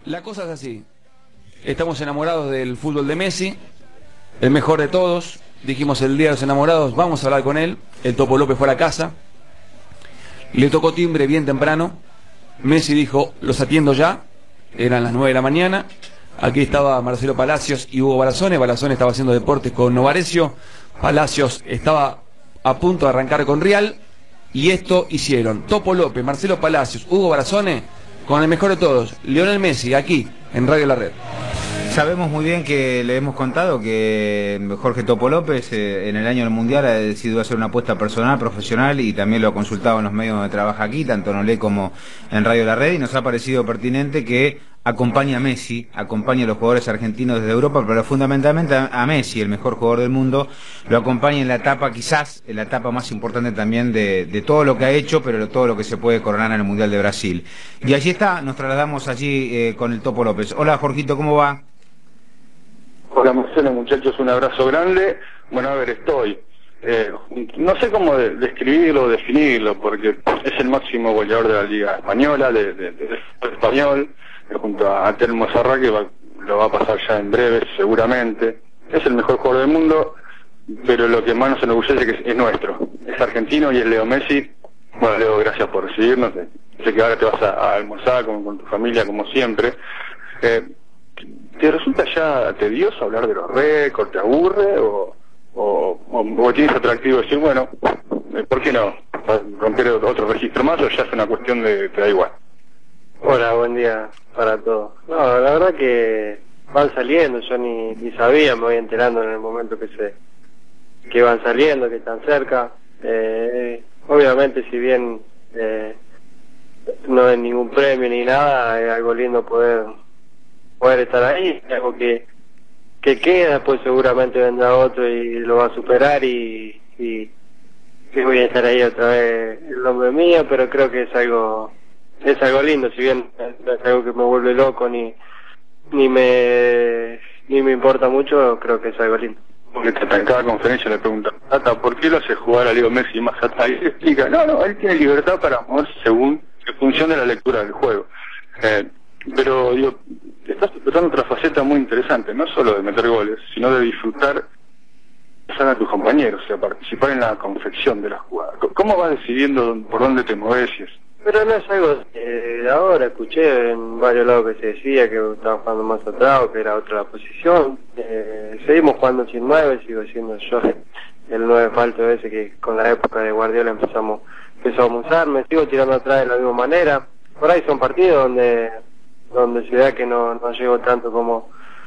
La cosa es así. Estamos enamorados del fútbol de Messi, el mejor de todos. Dijimos el día de los enamorados, vamos a hablar con él. El Topo López fue a la casa. Le tocó timbre bien temprano. Messi dijo, los atiendo ya. Eran las 9 de la mañana. Aquí estaba Marcelo Palacios y Hugo Barazone. Barazone estaba haciendo deportes con Novarecio. Palacios estaba a punto de arrancar con Real. Y esto hicieron Topo López, Marcelo Palacios, Hugo Barazone, con el mejor de todos, Lionel Messi, aquí, en Radio La Red. Sabemos muy bien que le hemos contado que Jorge Topo López en el año del Mundial ha decidido hacer una apuesta personal, profesional, y también lo ha consultado en los medios donde trabaja aquí, tanto en Olé como en Radio La Red, y nos ha parecido pertinente que acompañe a Messi, acompañe a los jugadores argentinos desde Europa, pero fundamentalmente a Messi, el mejor jugador del mundo, lo acompañe en la etapa, quizás, en la etapa más importante también de todo lo que ha hecho, pero de todo lo que se puede coronar en el Mundial de Brasil. Y allí está, nos trasladamos allí con el Topo López. Hola Jorgito, ¿cómo va? Hola Marcelo, muchachos, un abrazo grande. Bueno, a ver, estoy. No sé cómo describirlo o definirlo, porque es el máximo goleador de la Liga Española, del fútbol español, junto a Telmo Zarra, que lo va a pasar ya en breve, seguramente. Es el mejor jugador del mundo, pero lo que más nos enorgullece es nuestro. Es argentino y es Leo Messi. Bueno, Leo, gracias por recibirnos. Sé que ahora te vas a almorzar con tu familia, como siempre. ¿Te resulta ya tedioso hablar de los récords? ¿Te aburre? ¿O tienes atractivo decir, bueno, ¿por qué no? ¿Romper otro registro más o ya es una cuestión de te da igual? Hola, buen día para todos. No, la verdad que van saliendo, yo ni sabía, me voy enterando en el momento que van saliendo, que están cerca. Obviamente, si bien no es ningún premio ni nada, es algo lindo poder estar ahí, es algo que queda, después seguramente vendrá otro y lo va a superar y voy a estar ahí otra vez el nombre mío, pero creo que es algo lindo, si bien es algo que me vuelve loco ni me importa mucho, creo que es algo lindo. Porque en cada conferencia le preguntan, Tata, ¿por qué lo hace jugar a Leo Messi más atrás? Y él explica, no, él tiene libertad para moverse en función de la lectura del juego. Pero digo, estás explotando otra faceta muy interesante, no solo de meter goles, sino de disfrutar a tus compañeros, o sea, participar en la confección de la jugada. ¿Cómo vas decidiendo por dónde te mueves y eso? Pero no es algo de ahora, escuché en varios lados que se decía que estaba jugando más atrás o que era otra la posición. Seguimos jugando sin 9, sigo siendo yo el 9 falto ese que con la época de Guardiola empezamos a usar, me sigo tirando atrás de la misma manera. Por ahí son partidos donde se da que no llego tanto como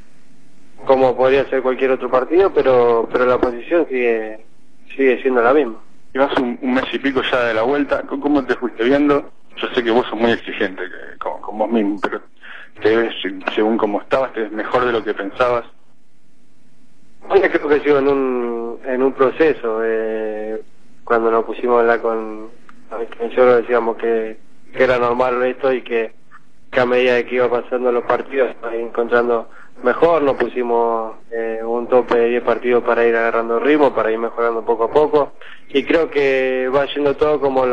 podría ser cualquier otro partido, pero la posición sigue siendo la misma. Llevas un mes y pico ya de la vuelta, ¿cómo te fuiste viendo? Yo sé que vos sos muy exigente con vos mismo, pero te ves, según como estabas, te ves mejor de lo que pensabas. Yo creo que sigo en un proceso. Cuando nos pusimos con nosotros decíamos que era normal esto y que a medida de que iba pasando los partidos encontrando mejor, nos pusimos un tope de 10 partidos para ir agarrando ritmo, para ir mejorando poco a poco, y creo que va yendo todo como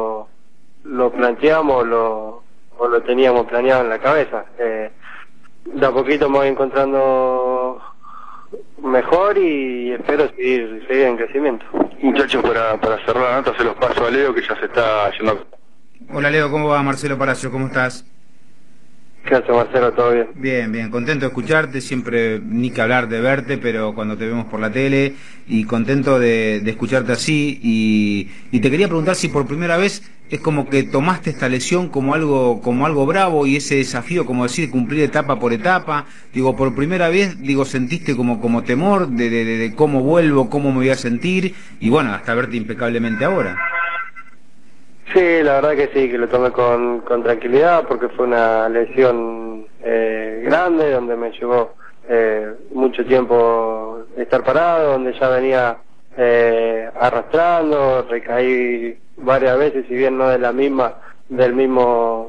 lo planteamos o lo teníamos planeado en la cabeza. De a poquito me voy encontrando mejor y espero seguir en crecimiento. Muchachos, para cerrar la nota se los paso a Leo, que ya se está yendo. Hola Leo, ¿cómo va? Marcelo Palacio, ¿cómo estás? ¿Qué haces, Marcelo? ¿Todo bien? Bien, contento de escucharte, siempre ni que hablar de verte, pero cuando te vemos por la tele, y contento de escucharte así, y te quería preguntar si por primera vez es como que tomaste esta lesión como algo bravo, y ese desafío, como decir, cumplir etapa por etapa, digo, por primera vez, sentiste como temor de cómo vuelvo, cómo me voy a sentir, y bueno, hasta verte impecablemente ahora. Sí, la verdad que sí, que lo tomé con tranquilidad porque fue una lesión grande, donde me llevó mucho tiempo estar parado, donde ya venía arrastrando, recaí varias veces, si bien no de la misma, del mismo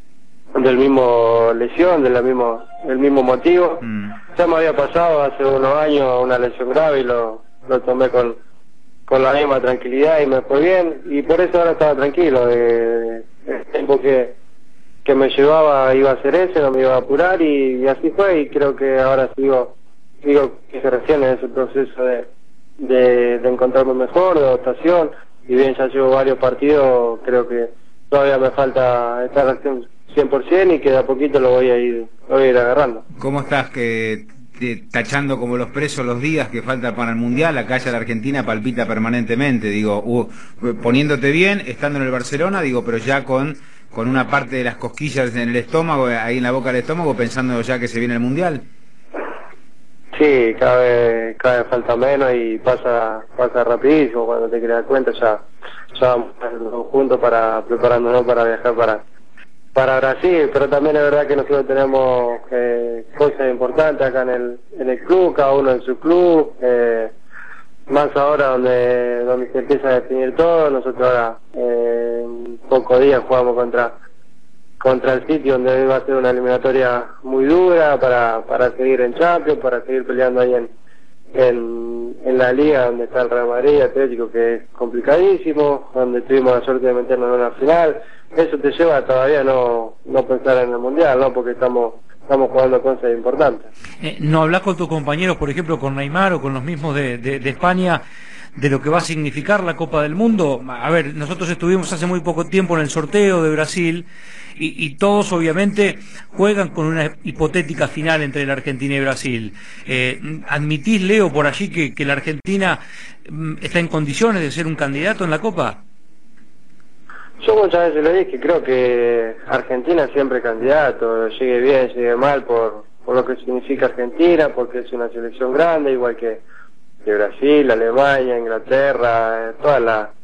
lesión, del mismo motivo. Ya me había pasado hace unos años una lesión grave y lo tomé con la misma tranquilidad y me fue bien, y por eso ahora estaba tranquilo. El tiempo que que me llevaba iba a ser ese, no me iba a apurar y así fue, y creo que ahora sigo que recién en ese proceso de encontrarme mejor, de adaptación, y bien ya llevo varios partidos, creo que todavía me falta estar al 100% y que de a poquito lo voy a ir agarrando. ¿Cómo estás tachando como los presos los días que faltan para el Mundial? Acá ya la Argentina palpita permanentemente, digo, poniéndote bien, estando en el Barcelona, digo, pero ya con una parte de las cosquillas en el estómago, ahí en la boca del estómago, pensando ya que se viene el Mundial. Sí, cada vez falta menos y pasa rapidísimo. Cuando te das cuenta ya vamos juntos preparándonos para viajar para Brasil, pero también es verdad que nosotros tenemos cosas importantes acá en el club, cada uno en su club, más ahora donde se empieza a definir todo. Nosotros ahora en pocos días jugamos contra el City, donde va a ser una eliminatoria muy dura para seguir en Champions, para seguir peleando ahí en la Liga, donde está el Real Madrid, Atlético, que es complicadísimo, donde tuvimos la suerte de meternos en una final. Eso te lleva a todavía no pensar en el Mundial, ¿no? Porque estamos jugando cosas importantes. ¿No hablas con tus compañeros, por ejemplo, con Neymar o con los mismos de España, de lo que va a significar la Copa del Mundo? A ver, nosotros estuvimos hace muy poco tiempo en el sorteo de Brasil y todos obviamente juegan con una hipotética final entre la Argentina y Brasil. ¿Admitís, Leo, por allí que la Argentina está en condiciones de ser un candidato en la Copa? Yo muchas veces lo dije, creo que Argentina siempre es candidato, llegue bien, llegue mal, por lo que significa Argentina, porque es una selección grande, igual que Brasil, Alemania, Inglaterra, todas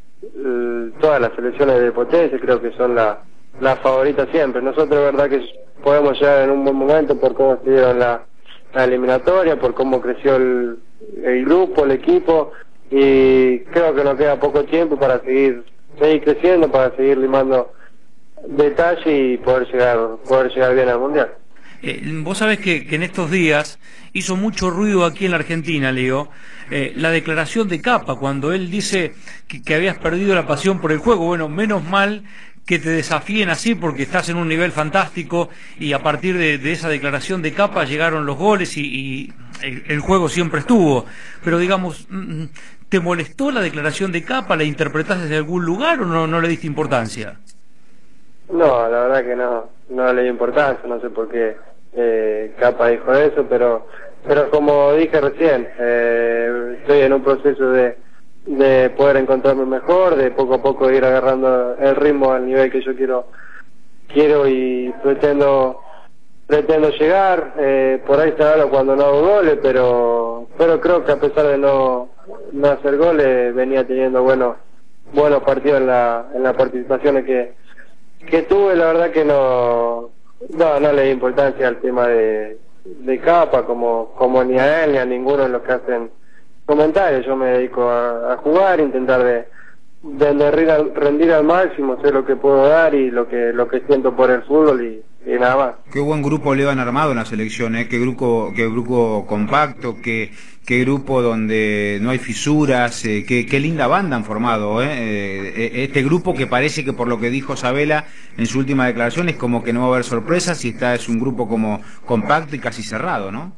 las selecciones de potencia, creo que son las favoritas siempre. Nosotros, verdad que podemos llegar en un buen momento por cómo se dieron la eliminatoria, por cómo creció el grupo, el equipo, y creo que nos queda poco tiempo para seguir creciendo, para seguir limando detalles y poder llegar bien al Mundial. Vos sabés que en estos días hizo mucho ruido aquí en la Argentina, Leo, la declaración de Capa, cuando él dice que habías perdido la pasión por el juego. Bueno, menos mal que te desafíen así, porque estás en un nivel fantástico, y a partir de esa declaración de Capa llegaron los goles y el juego siempre estuvo. Pero digamos, ¿te molestó la declaración de Capa? ¿La interpretaste desde algún lugar o no le diste importancia? No, la verdad que no le di importancia, no sé por qué Capa dijo eso, pero como dije recién, estoy en un proceso de poder encontrarme mejor, de poco a poco ir agarrando el ritmo al nivel que yo quiero y pretendo llegar. Por ahí se habla cuando no hago goles, pero creo que a pesar de no hacer goles, venía teniendo buenos partidos en las participaciones que tuve. La verdad que no le di importancia al tema de Capa, como ni a él ni a ninguno de los que hacen comentarios. Yo me dedico a jugar, intentar de rendir al máximo, sé lo que puedo dar y lo que siento por el fútbol y nada más. Qué buen grupo le han armado en la selección, qué grupo compacto, qué grupo donde no hay fisuras, qué linda banda han formado, este grupo que parece que, por lo que dijo Sabela en su última declaración, es como que no va a haber sorpresas y es un grupo como compacto y casi cerrado, ¿no?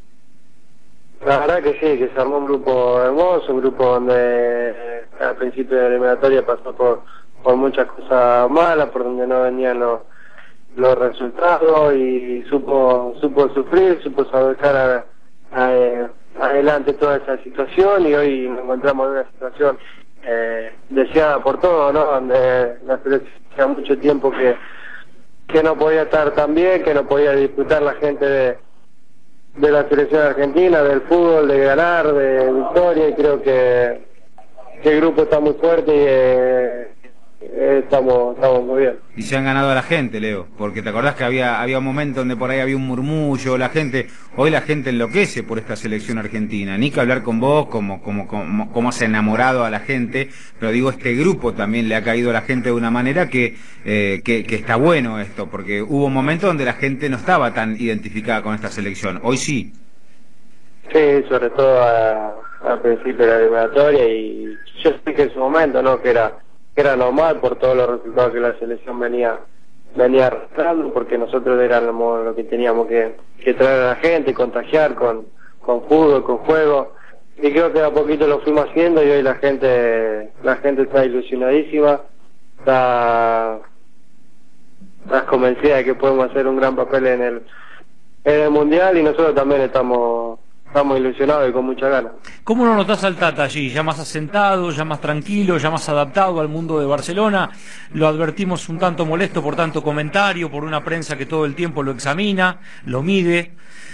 La verdad que sí, que se armó un grupo hermoso, un grupo donde al principio de la eliminatoria pasó por muchas cosas malas, por donde no venían los resultados, y supo sufrir, supo sacar adelante toda esa situación, y hoy nos encontramos en una situación deseada por todos, ¿no? Donde la selección hacía mucho tiempo que no podía estar tan bien, que no podía disfrutar la gente de la selección argentina, del fútbol, de ganar, de victoria, y creo que el grupo está muy fuerte y estamos muy bien. Y se han ganado a la gente, Leo, porque te acordás que había un momento donde por ahí había un murmullo, hoy la gente enloquece por esta selección argentina, ni que hablar con vos, como se ha enamorado a la gente, pero digo, este grupo también le ha caído a la gente de una manera que está bueno esto, porque hubo un momento donde la gente no estaba tan identificada con esta selección, hoy sí. Sí, sobre todo al principio de la eliminatoria, y yo sé que en su momento, ¿no?, que era normal por todos los resultados que la selección venía venía arrastrando, porque nosotros éramos lo que teníamos que traer a la gente, contagiar con fútbol, con juego, y creo que a poquito lo fuimos haciendo, y hoy la gente está ilusionadísima, está convencida de que podemos hacer un gran papel en el Mundial, y nosotros también estamos ilusionados y con mucha ganas. ¿Cómo lo notás al Tata allí? ¿Ya más asentado, ya más tranquilo, ya más adaptado al mundo de Barcelona? Lo advertimos un tanto molesto por tanto comentario, por una prensa que todo el tiempo lo examina, lo mide.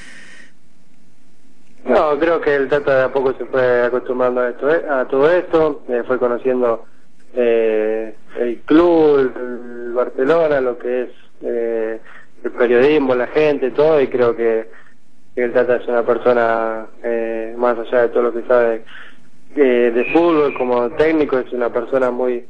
No, creo que el Tata de a poco se fue acostumbrando a todo esto, fue conociendo el club, el Barcelona, lo que es el periodismo, la gente, todo, y creo que el Tata es una persona, más allá de todo lo que sabe de fútbol como técnico, es una persona muy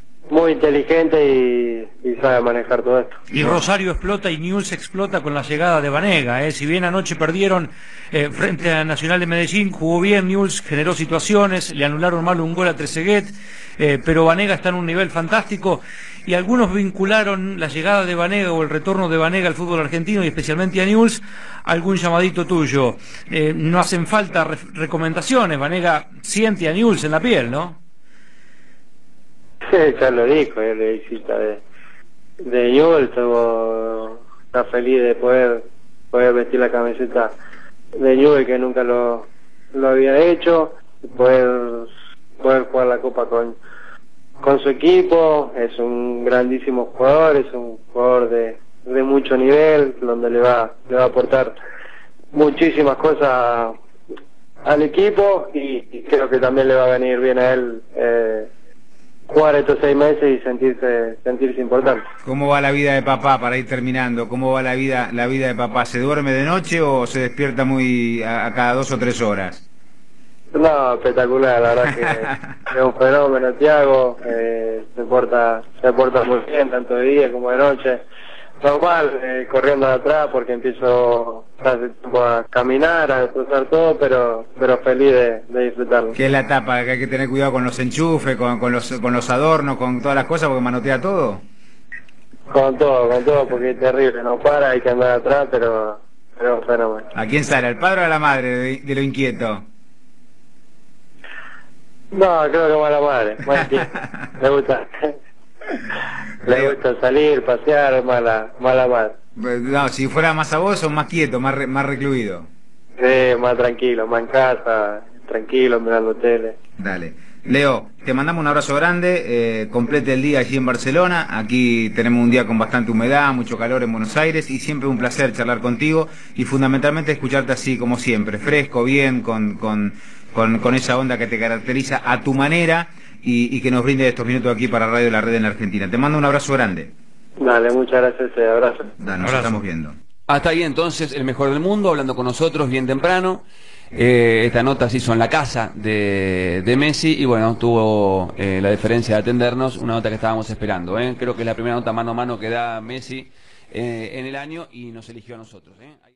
inteligente y sabe manejar todo esto. Y Rosario explota y Newell's explota con la llegada de Banega, Si bien anoche perdieron frente a Nacional de Medellín, jugó bien Newell's, generó situaciones, le anularon mal un gol a Trezeguet, pero Banega está en un nivel fantástico, y algunos vincularon la llegada de Banega o el retorno de Banega al fútbol argentino y especialmente a Newell's a algún llamadito tuyo. No hacen falta recomendaciones, Banega siente a Newell's en la piel, ¿no? Sí, ya lo dijo, él le visita de Newell's, está feliz de poder vestir la camiseta de Newell's, que nunca lo había hecho, poder jugar la Copa con su equipo. Es un grandísimo jugador, es un jugador de mucho nivel, donde le va a aportar muchísimas cosas al equipo, y creo que también le va a venir bien a él jugar estos 6 meses y sentirse importante. ¿Cómo va la vida de papá, para ir terminando? ¿Cómo va la vida de papá? ¿Se duerme de noche o se despierta muy a cada 2 o 3 horas? No, espectacular, la verdad que es un fenómeno, Thiago, se porta muy bien, tanto de día como de noche. Normal, corriendo de atrás, porque empiezo hace tiempo a caminar, a destrozar todo, pero feliz de disfrutarlo. ¿Qué es la etapa? ¿Que hay que tener cuidado con los enchufes, con los adornos, con todas las cosas, porque manotea todo? Con todo, porque es terrible, no para, hay que andar atrás, pero es un fenómeno. ¿A quién sale, al padre o a la madre de lo inquieto? No, creo que más la madre, le gusta. Le gusta salir, pasear, mala madre. No, si fuera más a vos, sos más quieto, más recluido. Sí, más tranquilo, más en casa, tranquilo, mirando tele. Dale. Leo, te mandamos un abrazo grande, complete el día allí en Barcelona. Aquí tenemos un día con bastante humedad, mucho calor en Buenos Aires, y siempre un placer charlar contigo y fundamentalmente escucharte así como siempre, fresco, bien, con esa onda que te caracteriza a tu manera, y que nos brinde estos minutos aquí para Radio La Red en la Argentina. Te mando un abrazo grande. Dale, muchas gracias, abrazo. Dale, nos estamos viendo. Hasta ahí entonces el mejor del mundo, hablando con nosotros bien temprano. Esta nota se hizo en la casa de Messi, y bueno, tuvo la deferencia de atendernos, una nota que estábamos esperando. Creo que es la primera nota mano a mano que da Messi en el año, y nos eligió a nosotros.